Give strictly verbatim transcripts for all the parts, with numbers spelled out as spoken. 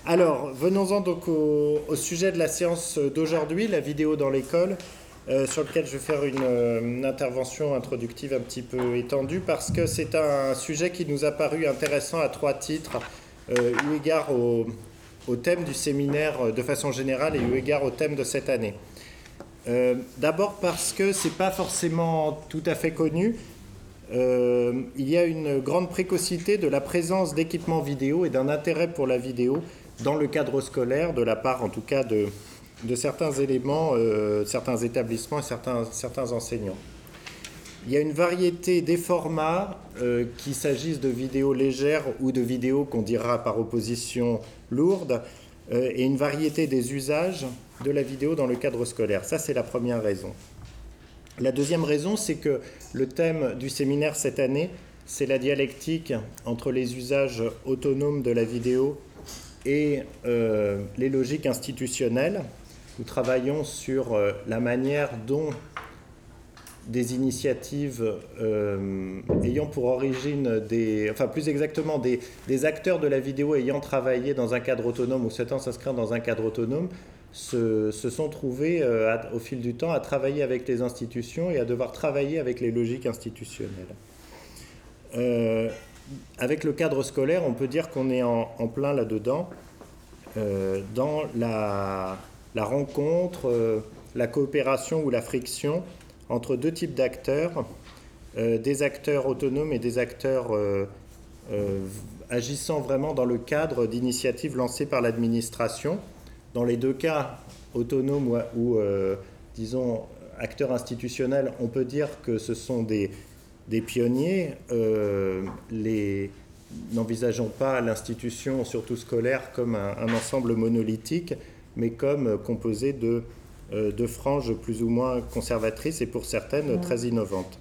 Alors, venons-en donc au, au sujet de la séance d'aujourd'hui, la vidéo dans l'école, euh, sur lequel je vais faire une, une intervention introductive un petit peu étendue, parce que c'est un sujet qui nous a paru intéressant à trois titres, euh, eu égard au, au thème du séminaire de façon générale et eu égard au thème de cette année. Euh, d'abord parce que ce n'est pas forcément tout à fait connu. Euh, il y a une grande précocité de la présence d'équipements vidéo et d'un intérêt pour la vidéo dans le cadre scolaire, de la part en tout cas de, de certains éléments, euh, certains établissements et certains, certains enseignants. Il y a une variété des formats, euh, qu'il s'agisse de vidéos légères ou de vidéos qu'on dira par opposition lourdes, euh, et une variété des usages de la vidéo dans le cadre scolaire. Ça, c'est la première raison. La deuxième raison, c'est que le thème du séminaire cette année, c'est la dialectique entre les usages autonomes de la vidéo et euh, les logiques institutionnelles. Nous travaillons sur euh, la manière dont des initiatives euh, ayant pour origine des, enfin plus exactement des, des acteurs de la vidéo ayant travaillé dans un cadre autonome ou souhaitant s'inscrire dans un cadre autonome se, se sont trouvés euh, à, au fil du temps à travailler avec les institutions et à devoir travailler avec les logiques institutionnelles. Euh, avec le cadre scolaire, on peut dire qu'on est en, en plein là-dedans, euh, dans la, la rencontre, euh, la coopération ou la friction entre deux types d'acteurs, euh, des acteurs autonomes et des acteurs euh, euh, agissant vraiment dans le cadre d'initiatives lancées par l'administration. Dans les deux cas, autonomes ou, ou euh, disons, acteurs institutionnels, on peut dire que ce sont des, des pionniers. Euh, les, n'envisageons pas l'institution, surtout scolaire, comme un, un ensemble monolithique, mais comme composé de de franges plus ou moins conservatrices et pour certaines très innovantes.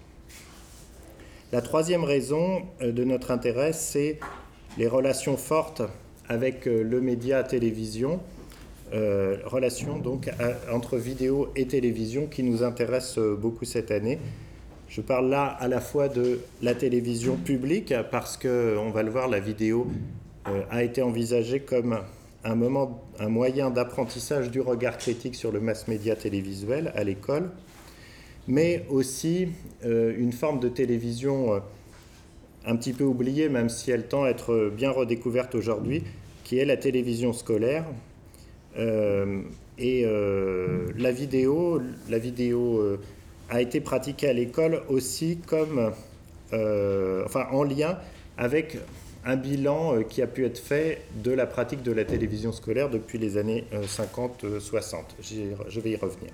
La troisième raison de notre intérêt, c'est les relations fortes avec le média télévision, euh, relations donc à, entre vidéo et télévision qui nous intéressent beaucoup cette année. Je parle là à la fois de la télévision publique parce que, on va le voir, la vidéo euh, a été envisagée comme un moment, un moyen d'apprentissage du regard critique sur le mass-média télévisuel à l'école, mais aussi euh, une forme de télévision euh, un petit peu oubliée, même si elle tend à être bien redécouverte aujourd'hui, qui est la télévision scolaire. Euh, et euh, la vidéo, la vidéo euh, a été pratiquée à l'école aussi comme, euh, enfin, en lien avec un bilan qui a pu être fait de la pratique de la télévision scolaire depuis les années cinquante soixante. Je vais y revenir.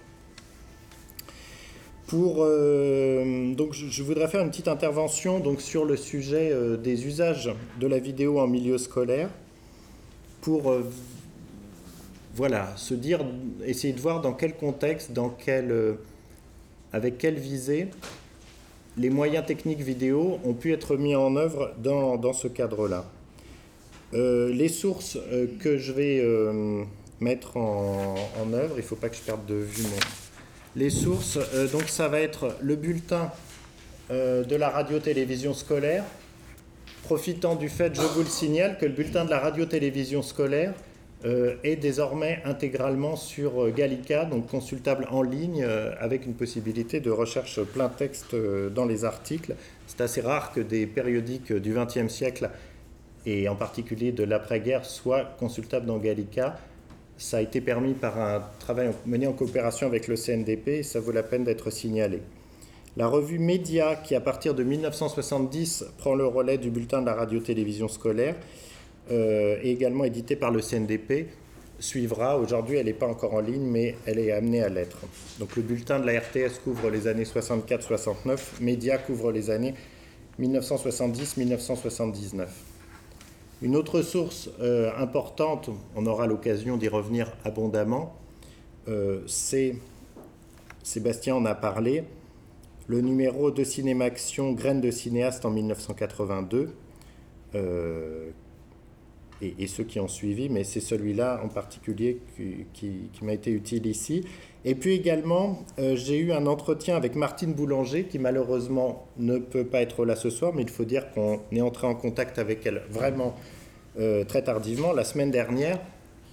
Pour, euh, donc je voudrais faire une petite intervention donc, sur le sujet euh, des usages de la vidéo en milieu scolaire pour euh, voilà, se dire, essayer de voir dans quel contexte, dans quel, euh, avec quelle visée les moyens techniques vidéo ont pu être mis en œuvre dans, dans ce cadre-là. Euh, les sources euh, que je vais euh, mettre en, en œuvre, il ne faut pas que je perde de vue mon... Les sources, euh, donc ça va être le bulletin euh, de la radio-télévision scolaire, profitant du fait, je vous le signale, que le bulletin de la radio-télévision scolaire Euh, est désormais intégralement sur euh, Gallica, donc consultable en ligne euh, avec une possibilité de recherche plein texte euh, dans les articles. C'est assez rare que des périodiques du vingtième siècle et en particulier de l'après-guerre soient consultables dans Gallica. Ça a été permis par un travail mené en coopération avec le C N D P et ça vaut la peine d'être signalé. La revue Média, qui à partir de mille neuf cent soixante-dix prend le relais du bulletin de la radio-télévision scolaire, Euh, et également éditée par le C N D P, suivra. Aujourd'hui, elle n'est pas encore en ligne, mais elle est amenée à l'être. Donc le bulletin de la R T S couvre les années soixante-quatre soixante-neuf, Média couvre les années mille neuf cent soixante-dix mille neuf cent soixante-dix-neuf. Une autre source euh, importante, on aura l'occasion d'y revenir abondamment, euh, c'est, Sébastien en a parlé, le numéro de Cinémaction Graines de cinéaste en mille neuf cent quatre-vingt-deux, euh, Et, et ceux qui ont suivi, mais c'est celui-là en particulier qui, qui, qui m'a été utile ici. Et puis également, euh, j'ai eu un entretien avec Martine Boulanger, qui malheureusement ne peut pas être là ce soir, mais il faut dire qu'on est entré en contact avec elle vraiment euh, très tardivement, la semaine dernière,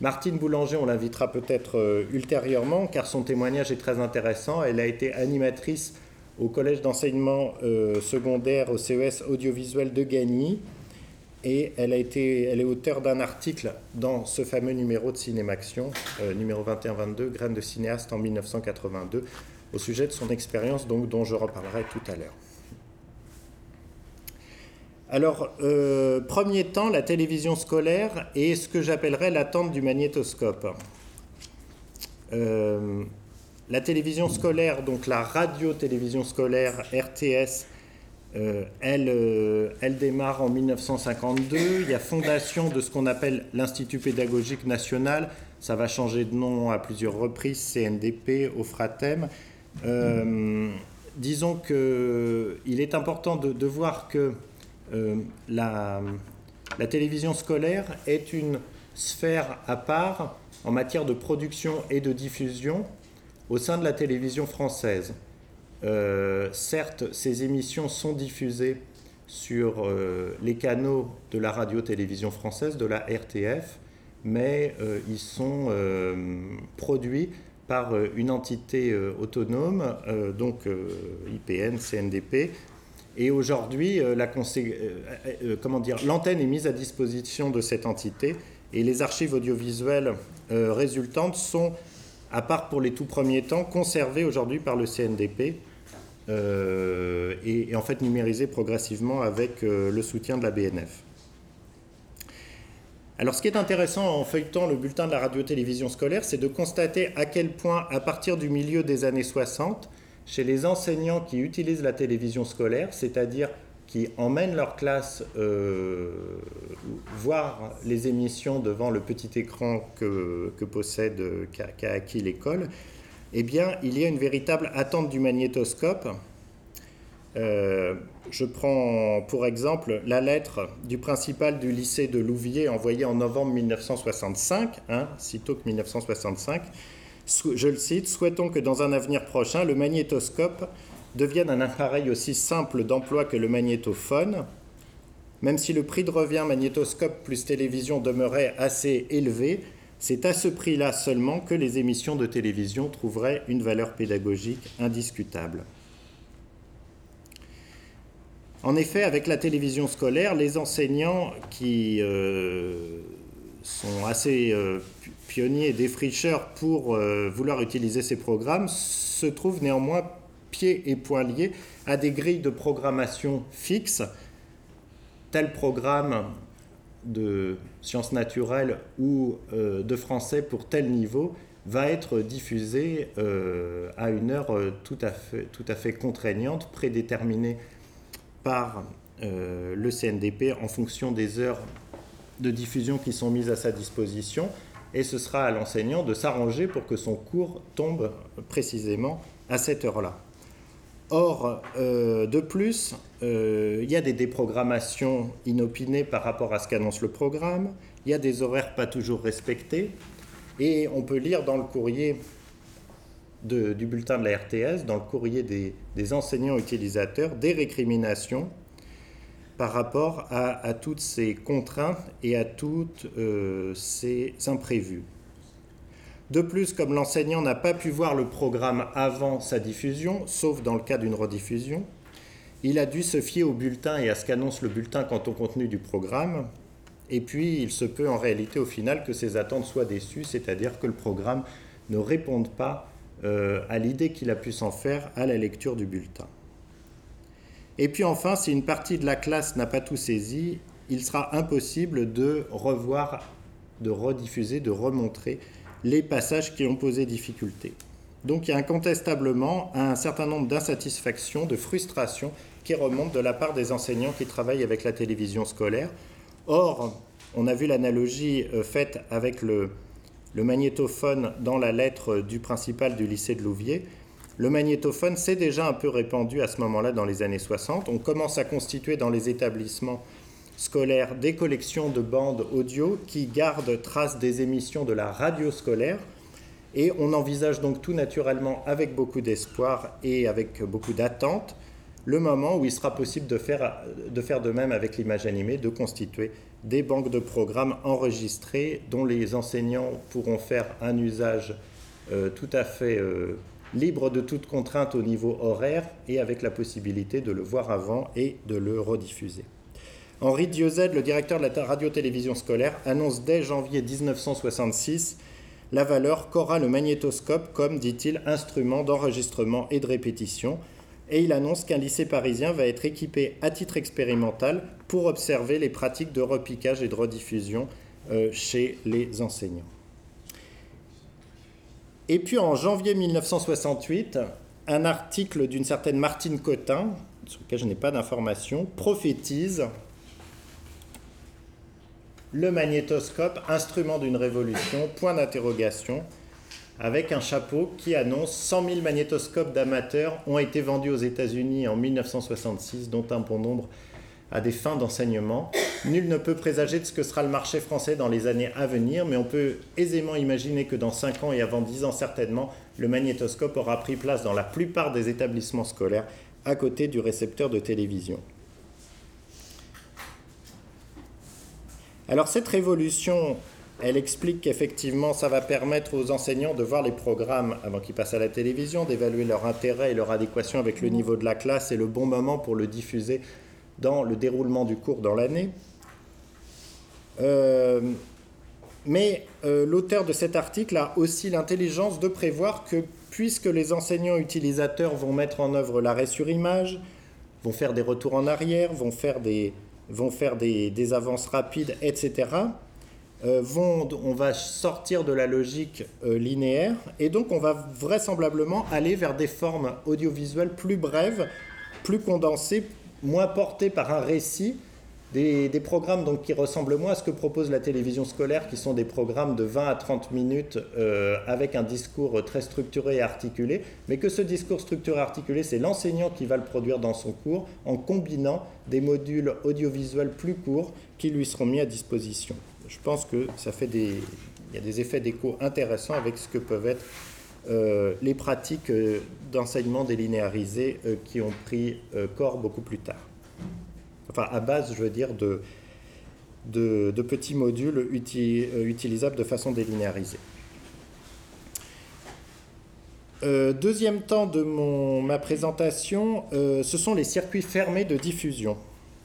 Martine Boulanger, on l'invitera peut-être euh, ultérieurement, car son témoignage est très intéressant. Elle a été animatrice au collège d'enseignement euh, secondaire au C E S audiovisuel de Gagny, et elle, a été, elle est auteure d'un article dans ce fameux numéro de Cinémaction, euh, numéro vingt et un vingt-deux, Graines de cinéaste en mille neuf cent quatre-vingt-deux, au sujet de son expérience, donc, dont je reparlerai tout à l'heure. Alors, euh, premier temps, la télévision scolaire et ce que j'appellerais l'attente du magnétoscope. Euh, la télévision scolaire, donc la radio-télévision scolaire R T S, euh, elle, euh, elle démarre en mille neuf cent cinquante-deux. Il y a fondation de ce qu'on appelle l'Institut pédagogique national. Ça va changer de nom à plusieurs reprises, C N D P, au Fratem. Euh, disons qu'il est important de, de voir que Euh, la, la télévision scolaire est une sphère à part en matière de production et de diffusion au sein de la télévision française. Euh, certes, ces émissions sont diffusées sur euh, les canaux de la radio-télévision française, de la R T F, mais euh, ils sont euh, produits par euh, une entité euh, autonome, euh, donc euh, I P N, C N D P. Et aujourd'hui, euh, la consé- euh, euh, comment dire, l'antenne est mise à disposition de cette entité et les archives audiovisuelles euh, résultantes sont, à part pour les tout premiers temps, conservées aujourd'hui par le C N D P euh, et, et en fait numérisées progressivement avec euh, le soutien de la B N F. Alors, ce qui est intéressant en feuilletant le bulletin de la radio-télévision scolaire, c'est de constater à quel point, à partir du milieu des années soixante, chez les enseignants qui utilisent la télévision scolaire, c'est-à-dire qui emmènent leur classe euh, voir les émissions devant le petit écran que, que possède, qu'a, qu'a acquis l'école, eh bien, il y a une véritable attente du magnétoscope. Euh, je prends pour exemple la lettre du principal du lycée de Louviers envoyée en novembre mille neuf cent soixante-cinq, hein, sitôt que mille neuf cent soixante-cinq. Je le cite, « Souhaitons que dans un avenir prochain, le magnétoscope devienne un appareil aussi simple d'emploi que le magnétophone. Même si le prix de revient magnétoscope plus télévision demeurait assez élevé, c'est à ce prix-là seulement que les émissions de télévision trouveraient une valeur pédagogique indiscutable. » En effet, avec la télévision scolaire, les enseignants qui euh, sont assez euh, pionniers et défricheurs pour euh, vouloir utiliser ces programmes se trouvent néanmoins pieds et poings liés à des grilles de programmation fixes. Tel programme de sciences naturelles ou euh, de français pour tel niveau va être diffusé euh, à une heure euh, tout à fait, tout à fait contraignante, prédéterminée par euh, le C N D P en fonction des heures de diffusion qui sont mises à sa disposition, et ce sera à l'enseignant de s'arranger pour que son cours tombe précisément à cette heure-là. Or, euh, de plus, euh, il y a des déprogrammations inopinées par rapport à ce qu'annonce le programme, il y a des horaires pas toujours respectés, et on peut lire dans le courrier De, du bulletin de la R T S, dans le courrier des, des enseignants utilisateurs, des récriminations par rapport à, à toutes ces contraintes et à toutes euh, ces imprévus. De plus, comme l'enseignant n'a pas pu voir le programme avant sa diffusion, sauf dans le cas d'une rediffusion, il a dû se fier au bulletin et à ce qu'annonce le bulletin quant au contenu du programme, et puis il se peut en réalité au final que ses attentes soient déçues, c'est-à-dire que le programme ne réponde pas Euh, à l'idée qu'il a pu s'en faire à la lecture du bulletin. Et puis enfin, si une partie de la classe n'a pas tout saisi, il sera impossible de revoir, de rediffuser, de remontrer les passages qui ont posé difficulté. Donc il y a incontestablement un certain nombre d'insatisfactions, de frustrations qui remontent de la part des enseignants qui travaillent avec la télévision scolaire. Or, on a vu l'analogie euh, faite avec le Le magnétophone dans la lettre du principal du lycée de Louviers. Le magnétophone s'est déjà un peu répandu à ce moment-là dans les années soixante. On commence à constituer dans les établissements scolaires des collections de bandes audio qui gardent trace des émissions de la radio scolaire. Et on envisage donc tout naturellement, avec beaucoup d'espoir et avec beaucoup d'attente, le moment où il sera possible de faire, de faire de même avec l'image animée, de constituer des banques de programmes enregistrées dont les enseignants pourront faire un usage euh, tout à fait euh, libre de toute contrainte au niveau horaire et avec la possibilité de le voir avant et de le rediffuser. Henri Dieuzel, le directeur de la radio-télévision scolaire, annonce dès janvier dix-neuf cent soixante-six la valeur qu'aura le magnétoscope comme, dit-il, instrument d'enregistrement et de répétition. Et il annonce qu'un lycée parisien va être équipé à titre expérimental pour observer les pratiques de repiquage et de rediffusion euh, chez les enseignants. Et puis en janvier mille neuf cent soixante-huit, un article d'une certaine Martine Cotin, sur lequel je n'ai pas d'informations, prophétise le magnétoscope, instrument d'une révolution, point d'interrogation, avec un chapeau qui annonce cent mille magnétoscopes d'amateurs ont été vendus aux États-Unis en mille neuf cent soixante-six, dont un bon nombre à des fins d'enseignement. Nul ne peut présager de ce que sera le marché français dans les années à venir, mais on peut aisément imaginer que dans cinq ans et avant dix ans certainement, le magnétoscope aura pris place dans la plupart des établissements scolaires à côté du récepteur de télévision. Alors cette révolution, elle explique qu'effectivement, ça va permettre aux enseignants de voir les programmes avant qu'ils passent à la télévision, d'évaluer leur intérêt et leur adéquation avec le niveau de la classe et le bon moment pour le diffuser dans le déroulement du cours dans l'année. Euh, mais euh, l'auteur de cet article a aussi l'intelligence de prévoir que puisque les enseignants utilisateurs vont mettre en œuvre l'arrêt sur image, vont faire des retours en arrière, vont faire des, vont faire des, des avances rapides, et cetera, Euh, vont, on va sortir de la logique euh, linéaire et donc on va vraisemblablement aller vers des formes audiovisuelles plus brèves, plus condensées, moins portées par un récit, des, des programmes donc, qui ressemblent moins à ce que propose la télévision scolaire, qui sont des programmes de vingt à trente minutes euh, avec un discours très structuré et articulé, mais que ce discours structuré et articulé, c'est l'enseignant qui va le produire dans son cours en combinant des modules audiovisuels plus courts qui lui seront mis à disposition. Je pense que ça fait des, il y a des effets d'écho intéressants avec ce que peuvent être euh, les pratiques euh, d'enseignement délinéarisé euh, qui ont pris euh, corps beaucoup plus tard. Enfin, à base, je veux dire, de, de, de petits modules uti, euh, utilisables de façon délinéarisée. Euh, deuxième temps de mon, ma présentation, euh, ce sont les circuits fermés de diffusion.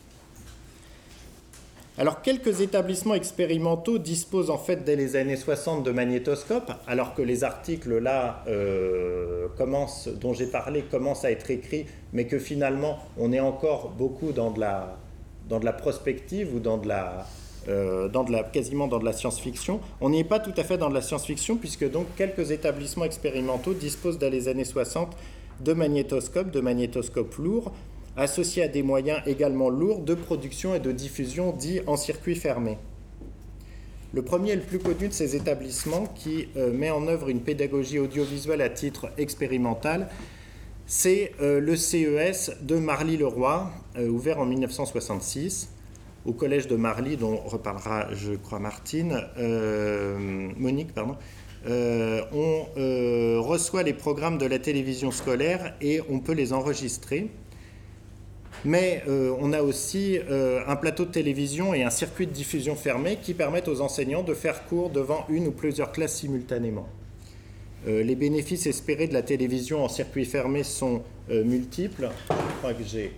Alors, quelques établissements expérimentaux disposent en fait dès les années soixante de magnétoscopes, alors que les articles là euh, commencent, dont j'ai parlé commencent à être écrits, mais que finalement on est encore beaucoup dans de la, dans de la prospective ou dans de la, euh, dans de la, quasiment dans de la science-fiction. On n'y est pas tout à fait dans de la science-fiction, puisque donc quelques établissements expérimentaux disposent dès les années soixante de magnétoscopes, de magnétoscopes lourds, associés à des moyens également lourds de production et de diffusion dits en circuit fermé. Le premier et le plus connu de ces établissements qui euh, met en œuvre une pédagogie audiovisuelle à titre expérimental, c'est euh, le C E S de Marly-le-Roi, euh, ouvert en mille neuf cent soixante-six, au collège de Marly, dont reparlera, je crois, Martine, euh, Monique, pardon. Euh, on euh, reçoit les programmes de la télévision scolaire et on peut les enregistrer. Mais euh, on a aussi euh, un plateau de télévision et un circuit de diffusion fermé qui permettent aux enseignants de faire cours devant une ou plusieurs classes simultanément. Euh, les bénéfices espérés de la télévision en circuit fermé sont euh, multiples. Je crois que j'ai...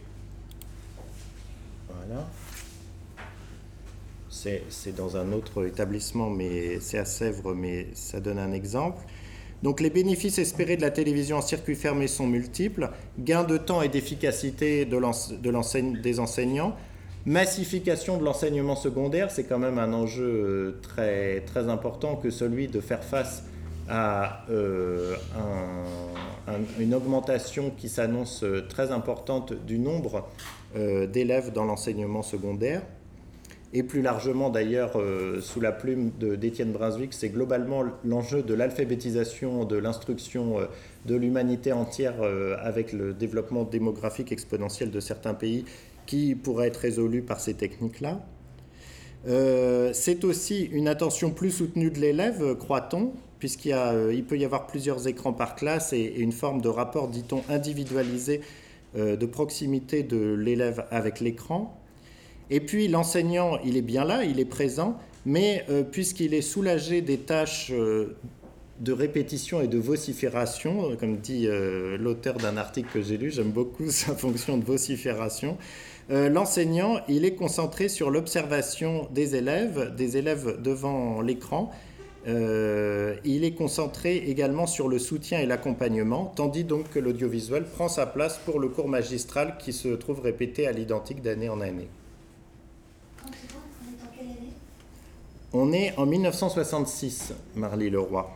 Voilà. C'est, c'est dans un autre établissement, mais c'est à Sèvres, mais ça donne un exemple. Donc les bénéfices espérés de la télévision en circuit fermé sont multiples, gain de temps et d'efficacité de l'ense- de l'enseigne- des enseignants, massification de l'enseignement secondaire, c'est quand même un enjeu très, très important que celui de faire face à euh, un, un, une augmentation qui s'annonce très importante du nombre euh, d'élèves dans l'enseignement secondaire. Et plus largement d'ailleurs, euh, sous la plume de, d'Étienne Brunswick, c'est globalement l'enjeu de l'alphabétisation, de l'instruction euh, de l'humanité entière euh, avec le développement démographique exponentiel de certains pays qui pourrait être résolu par ces techniques-là. Euh, c'est aussi une attention plus soutenue de l'élève, croit-on, puisqu'il y a, euh, il peut y avoir plusieurs écrans par classe et, et une forme de rapport, dit-on, individualisé euh, de proximité de l'élève avec l'écran. Et puis l'enseignant, il est bien là, il est présent, mais euh, puisqu'il est soulagé des tâches euh, de répétition et de vocifération, comme dit euh, l'auteur d'un article que j'ai lu, j'aime beaucoup sa fonction de vocifération, euh, l'enseignant, il est concentré sur l'observation des élèves, des élèves devant l'écran. Euh, il est concentré également sur le soutien et l'accompagnement, tandis donc que l'audiovisuel prend sa place pour le cours magistral qui se trouve répété à l'identique d'année en année. On est en mille neuf cent soixante-six, Marly Leroy.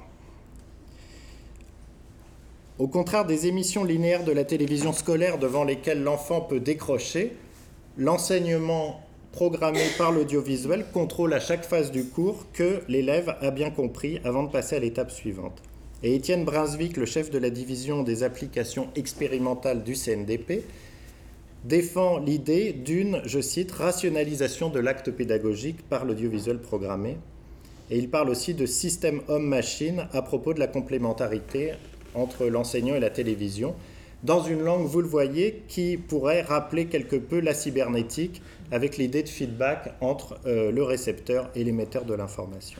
Au contraire des émissions linéaires de la télévision scolaire devant lesquelles l'enfant peut décrocher, l'enseignement programmé par l'audiovisuel contrôle à chaque phase du cours que l'élève a bien compris avant de passer à l'étape suivante. Et Étienne Brunswick, le chef de la division des applications expérimentales du C N D P, défend l'idée d'une, je cite, rationalisation de l'acte pédagogique par l'audiovisuel programmé. Et il parle aussi de système homme-machine à propos de la complémentarité entre l'enseignant et la télévision, dans une langue, vous le voyez, qui pourrait rappeler quelque peu la cybernétique avec l'idée de feedback entre euh, le récepteur et l'émetteur de l'information.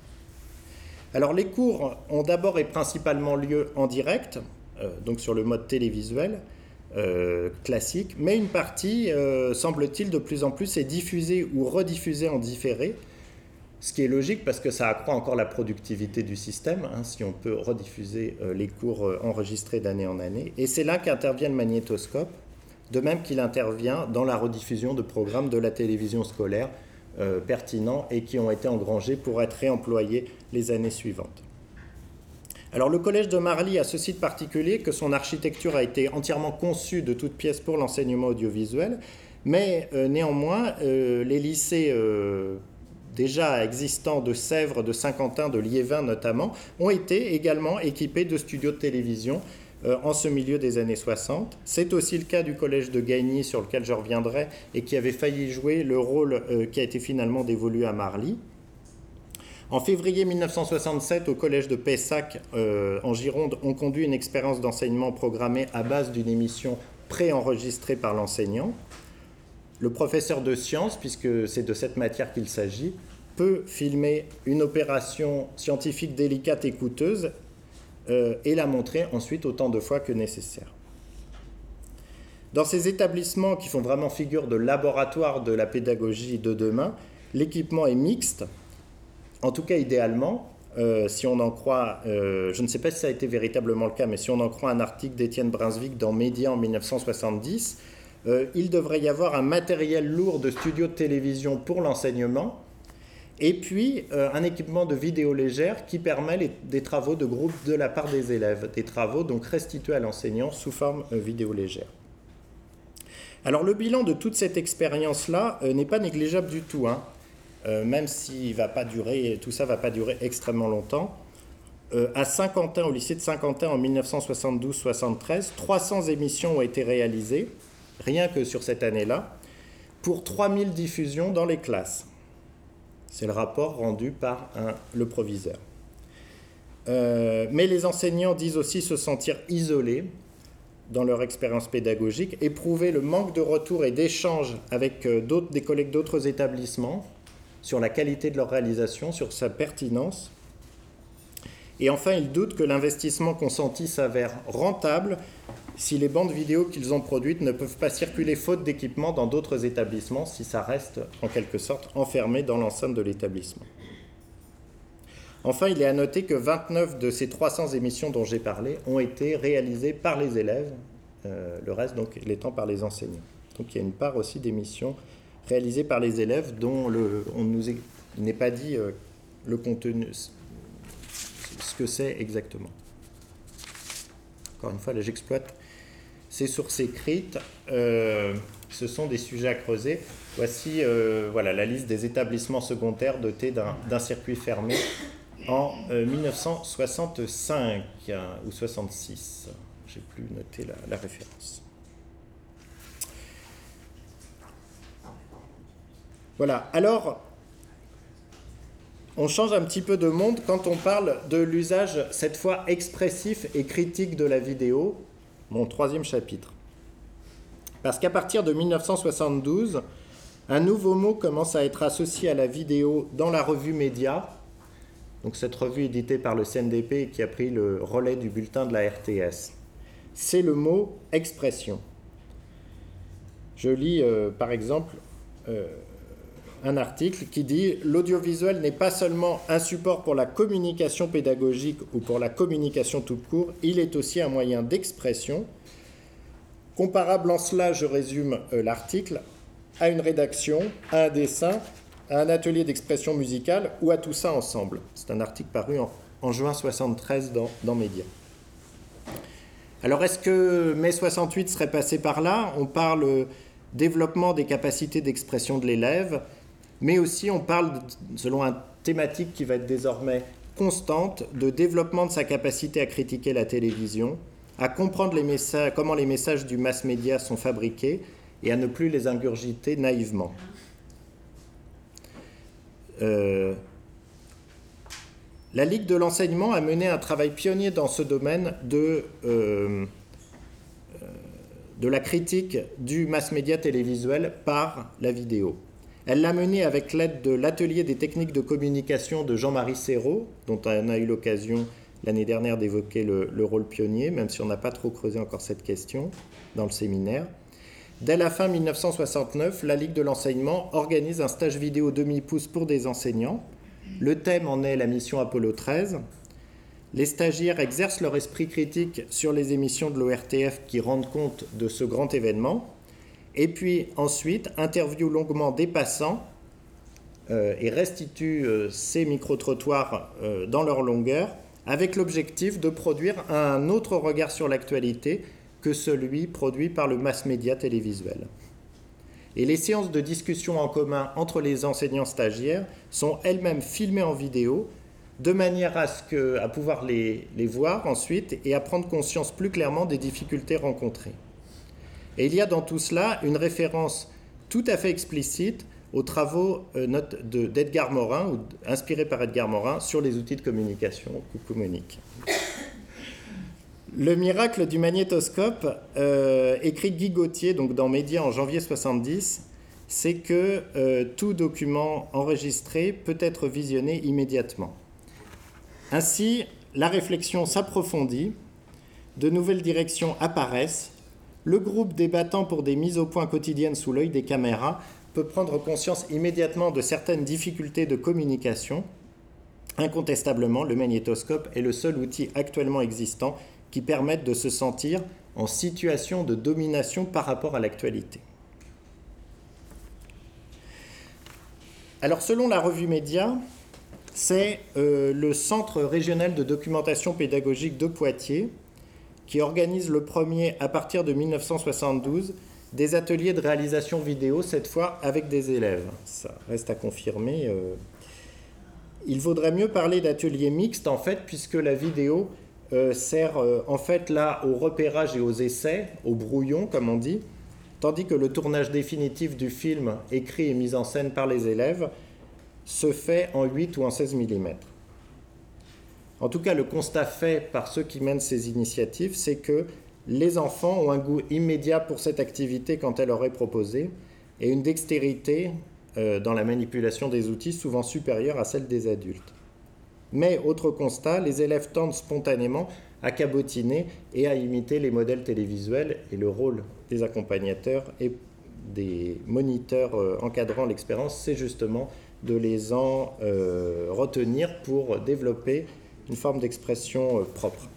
Alors les cours ont d'abord et principalement lieu en direct, euh, donc sur le mode télévisuel euh, classique, mais une partie, euh, semble-t-il, de plus en plus est diffusée ou rediffusée en différé, ce qui est logique parce que ça accroît encore la productivité du système, hein, si on peut rediffuser euh, les cours euh, enregistrés d'année en année. Et c'est là qu'intervient le magnétoscope, de même qu'il intervient dans la rediffusion de programmes de la télévision scolaire euh, pertinents et qui ont été engrangés pour être réemployés les années suivantes. Alors le collège de Marly a ceci de particulier que son architecture a été entièrement conçue de toutes pièces pour l'enseignement audiovisuel, mais euh, néanmoins euh, les lycées euh, déjà existants de Sèvres, de Saint-Quentin, de Liévin notamment, ont été également équipés de studios de télévision euh, en ce milieu des années soixante. C'est aussi le cas du collège de Gagny, sur lequel je reviendrai, et qui avait failli jouer le rôle euh, qui a été finalement dévolu à Marly. En février mille neuf cent soixante-sept, au collège de Pessac, euh, en Gironde, on conduit une expérience d'enseignement programmée à base d'une émission préenregistrée par l'enseignant. Le professeur de sciences, puisque c'est de cette matière qu'il s'agit, peut filmer une opération scientifique délicate et coûteuse euh, et la montrer ensuite autant de fois que nécessaire. Dans ces établissements qui font vraiment figure de laboratoire de la pédagogie de demain, l'équipement est mixte, en tout cas idéalement, euh, si on en croit, euh, je ne sais pas si ça a été véritablement le cas, mais si on en croit un article d'Étienne Brunswick dans Média en mille neuf cent soixante-dix, euh, il devrait y avoir un matériel lourd de studio de télévision pour l'enseignement, et puis euh, un équipement de vidéo légère qui permet les, des travaux de groupe de la part des élèves, des travaux donc restitués à l'enseignant sous forme euh, vidéo légère. Alors le bilan de toute cette expérience-là euh, n'est pas négligeable du tout, hein. Euh, même si va pas durer, tout ça ne va pas durer extrêmement longtemps. Euh, à Saint-Quentin, au lycée de Saint-Quentin en mille neuf cent soixante-douze soixante-treize, trois cents émissions ont été réalisées, rien que sur cette année-là, pour trois mille diffusions dans les classes. C'est le rapport rendu par un, le proviseur. Euh, mais les enseignants disent aussi se sentir isolés dans leur expérience pédagogique, éprouver le manque de retour et d'échange avec euh, d'autres, des collègues d'autres établissements, sur la qualité de leur réalisation, sur sa pertinence. Et enfin, ils doutent que l'investissement consenti s'avère rentable si les bandes vidéo qu'ils ont produites ne peuvent pas circuler faute d'équipement dans d'autres établissements, si ça reste en quelque sorte enfermé dans l'enceinte de l'établissement. Enfin, il est à noter que vingt-neuf de ces trois cents émissions dont j'ai parlé ont été réalisées par les élèves, euh, le reste donc l'étant par les enseignants. Donc il y a une part aussi d'émissions réalisé par les élèves dont le, on ne nous est, n'est pas dit euh, le contenu, ce que c'est exactement. Encore une fois, là j'exploite ces sources écrites. Euh, ce sont des sujets à creuser. Voici euh, voilà, la liste des établissements secondaires dotés d'un, d'un circuit fermé en euh, mille neuf cent soixante-cinq hein, ou soixante-six. Je n'ai plus noté la, la référence. Voilà, alors, on change un petit peu de monde quand on parle de l'usage, cette fois expressif et critique de la vidéo, mon troisième chapitre. Parce qu'à partir de mille neuf cent soixante-douze, Un nouveau mot commence à être associé à la vidéo dans la revue Média. Donc cette revue éditée par le C N D P et qui a pris le relais du bulletin de la R T S. C'est le mot « expression ». Je lis euh, par exemple euh, un article qui dit « L'audiovisuel n'est pas seulement un support pour la communication pédagogique ou pour la communication tout court, il est aussi un moyen d'expression. Comparable en cela, je résume euh, l'article, à une rédaction, à un dessin, à un atelier d'expression musicale ou à tout ça ensemble. » C'est un article paru en, en juin soixante-treize dans, dans Média. Alors, est-ce que mai soixante-huit serait passé par là? On parle développement des capacités d'expression de l'élève, mais aussi on parle, selon une thématique qui va être désormais constante, de développement de sa capacité à critiquer la télévision, à comprendre les messages, comment les messages du mass média sont fabriqués et à ne plus les ingurgiter naïvement. Euh, La Ligue de l'enseignement a mené un travail pionnier dans ce domaine de, euh, de la critique du mass-média télévisuel par la vidéo. Elle l'a mené avec l'aide de l'atelier des techniques de communication de Jean-Marie Serrault, dont on a eu l'occasion l'année dernière d'évoquer le, le rôle pionnier, même si on n'a pas trop creusé encore cette question dans le séminaire. Dès la fin mille neuf cent soixante-neuf, la Ligue de l'enseignement organise un stage vidéo demi-pouce pour des enseignants. Le thème en est la mission Apollo treize. Les stagiaires exercent leur esprit critique sur les émissions de l'O R T F qui rendent compte de ce grand événement. Et puis ensuite, interviewent longuement des passants euh, et restituent euh, ces micro-trottoirs euh, dans leur longueur avec l'objectif de produire un autre regard sur l'actualité que celui produit par le mass-média télévisuel. Et les séances de discussion en commun entre les enseignants stagiaires sont elles-mêmes filmées en vidéo, de manière à, ce que, à pouvoir les, les voir ensuite et à prendre conscience plus clairement des difficultés rencontrées. Et il y a dans tout cela une référence tout à fait explicite aux travaux euh, de, d'Edgar Morin, ou inspirés par Edgar Morin, sur les outils de communication. Coucou Monique. Le miracle du magnétoscope, euh, écrit Guy Gauthier donc dans Média en janvier soixante-dix, c'est que euh, tout document enregistré peut être visionné immédiatement. Ainsi, la réflexion s'approfondit, de nouvelles directions apparaissent, le groupe débattant pour des mises au point quotidiennes sous l'œil des caméras peut prendre conscience immédiatement de certaines difficultés de communication. Incontestablement, le magnétoscope est le seul outil actuellement existant qui permettent de se sentir en situation de domination par rapport à l'actualité. Alors, selon la revue Média, c'est euh, le Centre régional de documentation pédagogique de Poitiers qui organise le premier, à partir de mille neuf cent soixante-douze, des ateliers de réalisation vidéo, cette fois avec des élèves. Ça reste à confirmer. Euh... Il vaudrait mieux parler d'ateliers mixtes, en fait, puisque la vidéo Euh, sert euh, en fait là au repérage et aux essais, au brouillon comme on dit, tandis que le tournage définitif du film écrit et mis en scène par les élèves se fait en huit ou en seize millimètres. En tout cas, le constat fait par ceux qui mènent ces initiatives, c'est que les enfants ont un goût immédiat pour cette activité quand elle leur est proposée et une dextérité euh, dans la manipulation des outils souvent supérieure à celle des adultes. Mais, autre constat, les élèves tendent spontanément à cabotiner et à imiter les modèles télévisuels et le rôle des accompagnateurs et des moniteurs euh, encadrant l'expérience, c'est justement de les en euh, retenir pour développer une forme d'expression euh, propre.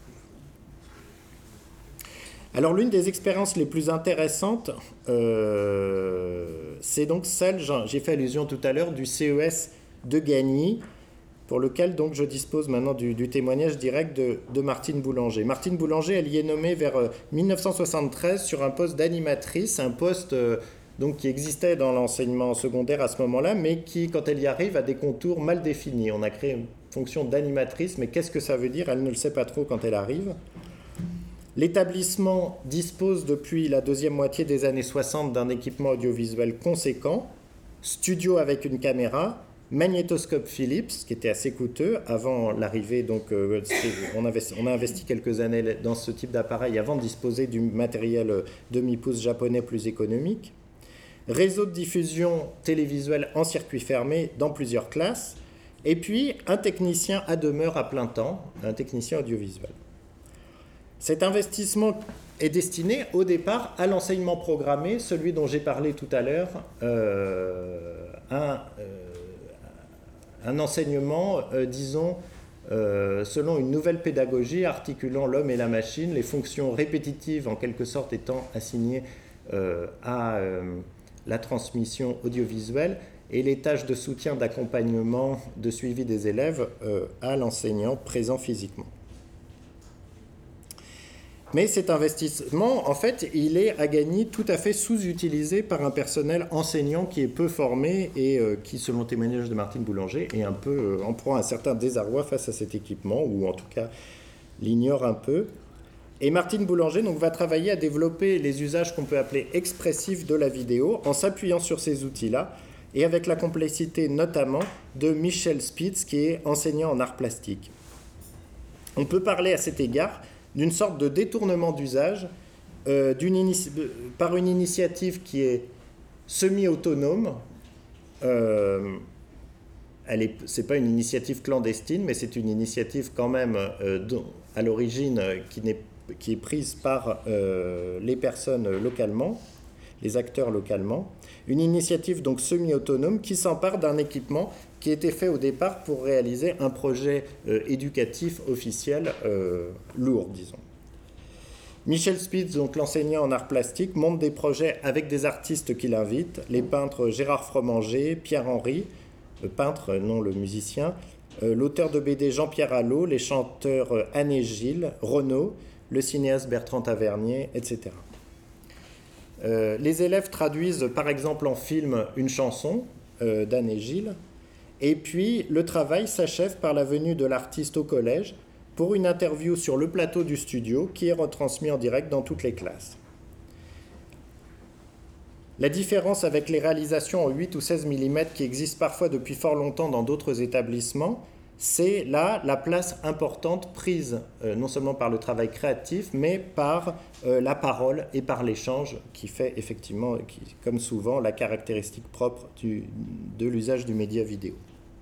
Alors l'une des expériences les plus intéressantes, euh, c'est donc celle, j'ai fait allusion tout à l'heure, du C E S de Gagny, pour lequel donc je dispose maintenant du, du témoignage direct de, de Martine Boulanger. Martine Boulanger, elle y est nommée vers euh, mille neuf cent soixante-treize sur un poste d'animatrice, un poste euh, donc, qui existait dans l'enseignement secondaire à ce moment-là, mais qui, quand elle y arrive, a des contours mal définis. On a créé une fonction d'animatrice, mais qu'est-ce que ça veut dire? Elle ne le sait pas trop quand elle arrive. L'établissement dispose depuis la deuxième moitié des années soixante d'un équipement audiovisuel conséquent, studio avec une caméra, magnétoscope Philips, qui était assez coûteux avant l'arrivée, donc euh, on, avait, on a investi quelques années dans ce type d'appareil avant de disposer du matériel demi-pouce japonais plus économique. réseau de diffusion télévisuelle en circuit fermé dans plusieurs classes, et puis un technicien à demeure à plein temps, un technicien audiovisuel. Cet investissement est destiné au départ à l'enseignement programmé, celui dont j'ai parlé tout à l'heure, euh, un, euh, un enseignement, euh, disons, euh, selon une nouvelle pédagogie articulant l'homme et la machine, les fonctions répétitives en quelque sorte étant assignées euh, à euh, la transmission audiovisuelle et les tâches de soutien, d'accompagnement, de suivi des élèves euh, à l'enseignant présent physiquement. Mais cet investissement, en fait, il est à gagner tout à fait sous-utilisé par un personnel enseignant qui est peu formé et euh, qui, selon le témoignage de Martine Boulanger, est un peu, euh, en proie à un certain désarroi face à cet équipement, ou en tout cas l'ignore un peu. Et Martine Boulanger donc, va travailler à développer les usages qu'on peut appeler expressifs de la vidéo en s'appuyant sur ces outils-là et avec la complexité notamment de Michel Spitz, qui est enseignant en arts plastiques. On peut parler à cet égard d'une sorte de détournement d'usage euh, inici- par une initiative qui est semi-autonome. Euh, elle est, c'est pas une initiative clandestine, mais c'est une initiative quand même euh, dont, à l'origine qui, n'est, qui est prise par euh, les personnes localement, les acteurs localement. Une initiative donc semi-autonome qui s'empare d'un équipement qui était fait au départ pour réaliser un projet euh, éducatif officiel euh, lourd, disons. Michel Spitz, donc l'enseignant en arts plastiques, monte des projets avec des artistes qu'il invite, les peintres Gérard Fromanger, Pierre Henry, le peintre, non le musicien, euh, l'auteur de B D Jean-Pierre Allot, les chanteurs euh, Anne et Gilles, Renaud, le cinéaste Bertrand Tavernier, et cetera. Euh, les élèves traduisent par exemple en film une chanson euh, d'Anne et Gilles, et puis le travail s'achève par la venue de l'artiste au collège pour une interview sur le plateau du studio qui est retransmis en direct dans toutes les classes. La différence avec les réalisations en huit ou seize millimètres qui existent parfois depuis fort longtemps dans d'autres établissements, c'est là la place importante prise euh, non seulement par le travail créatif, mais par euh, la parole et par l'échange qui fait effectivement, qui, comme souvent, la caractéristique propre du, de l'usage du média vidéo.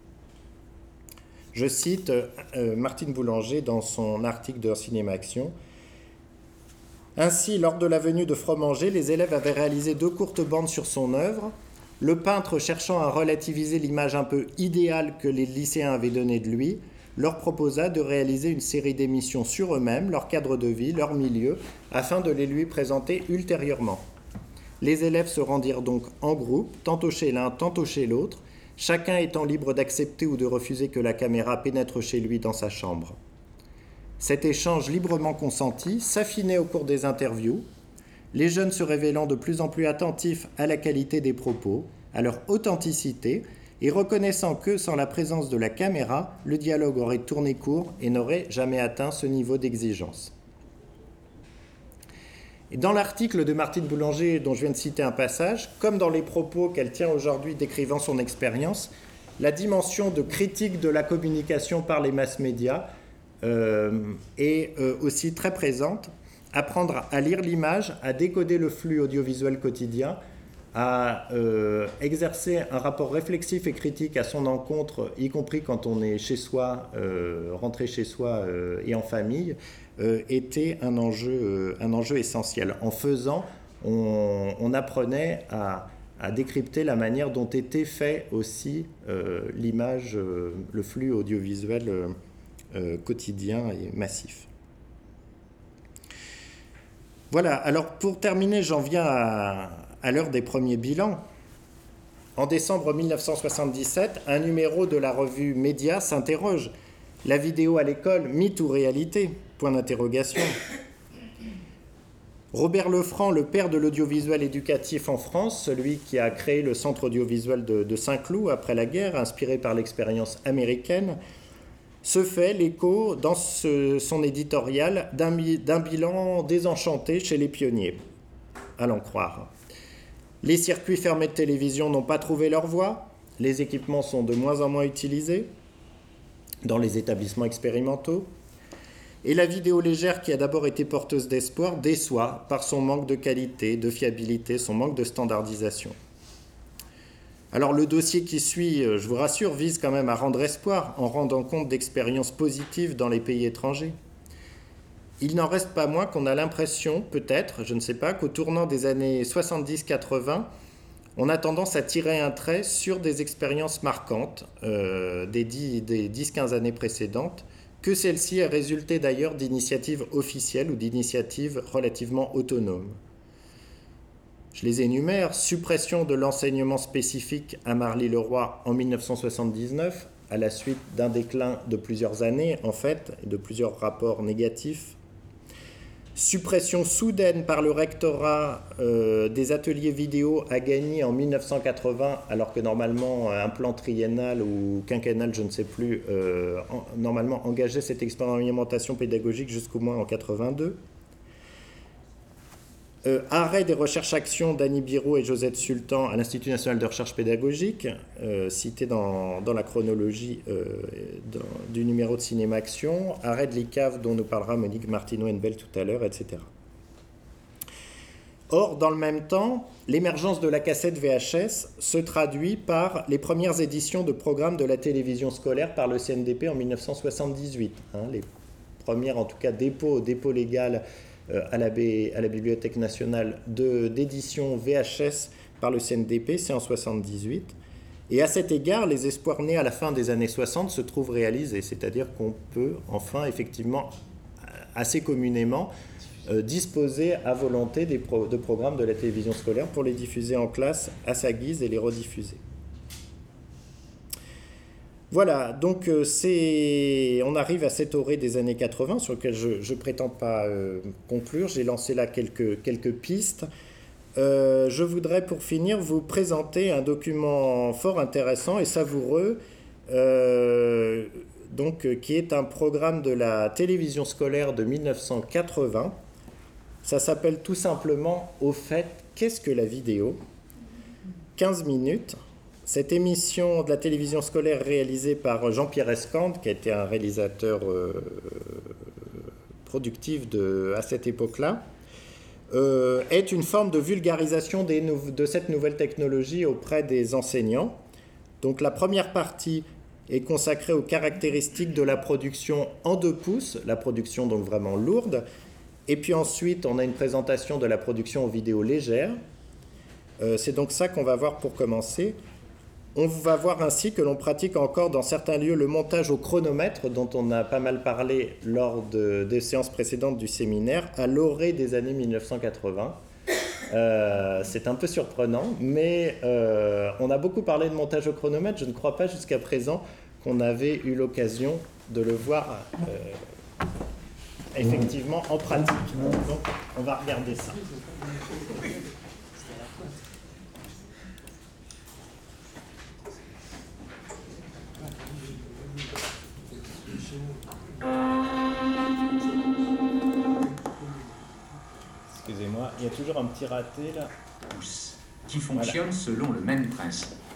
Je cite euh, Martine Boulanger dans son article de Cinéma Action. Ainsi, lors de la venue de Fromanger, les élèves avaient réalisé deux courtes bandes sur son œuvre. Le peintre, cherchant à relativiser l'image un peu idéale que les lycéens avaient donnée de lui, leur proposa de réaliser une série d'émissions sur eux-mêmes, leur cadre de vie, leur milieu, afin de les lui présenter ultérieurement. Les élèves se rendirent donc en groupe, tantôt chez l'un, tantôt chez l'autre, chacun étant libre d'accepter ou de refuser que la caméra pénètre chez lui dans sa chambre. Cet échange librement consenti s'affinait au cours des interviews, les jeunes se révélant de plus en plus attentifs à la qualité des propos, à leur authenticité, et reconnaissant que, sans la présence de la caméra, le dialogue aurait tourné court et n'aurait jamais atteint ce niveau d'exigence. Et dans l'article de Martine Boulanger, dont je viens de citer un passage, comme dans les propos qu'elle tient aujourd'hui décrivant son expérience, la dimension de critique de la communication par les mass médias euh, est euh, aussi très présente. Apprendre à lire l'image, à décoder le flux audiovisuel quotidien, à euh, exercer un rapport réflexif et critique à son encontre, y compris quand on est chez soi, euh, rentré chez soi euh, et en famille, euh, était un enjeu, euh, un enjeu essentiel. En faisant, on, on apprenait à, à décrypter la manière dont était fait aussi euh, l'image, euh, le flux audiovisuel euh, euh, quotidien et massif. Voilà, alors pour terminer, j'en viens à, à l'heure des premiers bilans. En décembre mille neuf cent soixante-dix-sept, un numéro de la revue Média s'interroge. La vidéo à l'école, mythe ou réalité ? Point d'interrogation. Robert Lefranc, le père de l'audiovisuel éducatif en France, celui qui a créé le centre audiovisuel de, de Saint-Cloud après la guerre, inspiré par l'expérience américaine, se fait l'écho dans ce, son éditorial d'un, d'un bilan désenchanté chez les pionniers, à l'en croire. Les circuits fermés de télévision n'ont pas trouvé leur voie, les équipements sont de moins en moins utilisés dans les établissements expérimentaux, et la vidéo légère, qui a d'abord été porteuse d'espoir, déçoit par son manque de qualité, de fiabilité, son manque de standardisation. Alors le dossier qui suit, je vous rassure, vise quand même à rendre espoir en rendant compte d'expériences positives dans les pays étrangers. Il n'en reste pas moins qu'on a l'impression, peut-être, je ne sais pas, qu'au tournant des années soixante-dix quatre-vingts, on a tendance à tirer un trait sur des expériences marquantes euh, des dix quinze années précédentes, que celles-ci aient résulté d'ailleurs d'initiatives officielles ou d'initiatives relativement autonomes. Je les énumère: suppression de l'enseignement spécifique à Marly-le-Roi en mille neuf cent soixante-dix-neuf, à la suite d'un déclin de plusieurs années, en fait, et de plusieurs rapports négatifs. Suppression soudaine par le rectorat euh, des ateliers vidéo à Gagny en mille neuf cent quatre-vingts, alors que normalement un plan triennal ou quinquennal, je ne sais plus, euh, en, normalement engageait cette expérimentation pédagogique jusqu'au moins en quatre-vingt-deux. Euh, arrêt des recherches-actions d'Annie Biraud et Josette Sultan à l'Institut national de recherche pédagogique, euh, cité dans, dans la chronologie euh, dans, du numéro de Cinéma Action. Arrêt de l'I C A V dont nous parlera Monique Martineau-Henbel tout à l'heure, et cetera. Or, dans le même temps, l'émergence de la cassette V H S se traduit par les premières éditions de programmes de la télévision scolaire par le C N D P en mille neuf cent soixante-dix-huit. Hein, les premières, en tout cas, dépôts, dépôts légal À la, B, à la Bibliothèque nationale d'édition V H S par le C N D P, c'est en soixante-dix-huit. Et à cet égard, les espoirs nés à la fin des années soixante se trouvent réalisés, c'est-à-dire qu'on peut enfin, effectivement, assez communément, euh, disposer à volonté des pro, de programmes de la télévision scolaire pour les diffuser en classe à sa guise et les rediffuser. Voilà, donc euh, c'est, on arrive à cette orée des années quatre-vingts sur lequel je ne prétends pas euh, conclure. J'ai lancé là quelques, quelques pistes. Euh, je voudrais pour finir vous présenter un document fort intéressant et savoureux euh, donc, euh, qui est un programme de la télévision scolaire de mille neuf cent quatre-vingts. Ça s'appelle tout simplement « Au fait, qu'est-ce que la vidéo ?» quinze minutes. Cette émission de la télévision scolaire réalisée par Jean-Pierre Escande, qui a été un réalisateur euh, productif de, à cette époque-là, euh, est une forme de vulgarisation des nou- de cette nouvelle technologie auprès des enseignants. Donc la première partie est consacrée aux caractéristiques de la production en deux pouces, la production donc vraiment lourde, et puis ensuite on a une présentation de la production en vidéo légère. Euh, c'est donc ça qu'on va voir pour commencer. On va voir ainsi que l'on pratique encore dans certains lieux le montage au chronomètre, dont on a pas mal parlé lors de, des séances précédentes du séminaire, à l'orée des années mille neuf cent quatre-vingts. Euh, c'est un peu surprenant, mais euh, on a beaucoup parlé de montage au chronomètre. Je ne crois pas jusqu'à présent qu'on avait eu l'occasion de le voir euh, effectivement en pratique. Donc, on va regarder ça. Excusez-moi, il y a toujours un petit raté là. Qui fonctionne voilà. selon le même principe.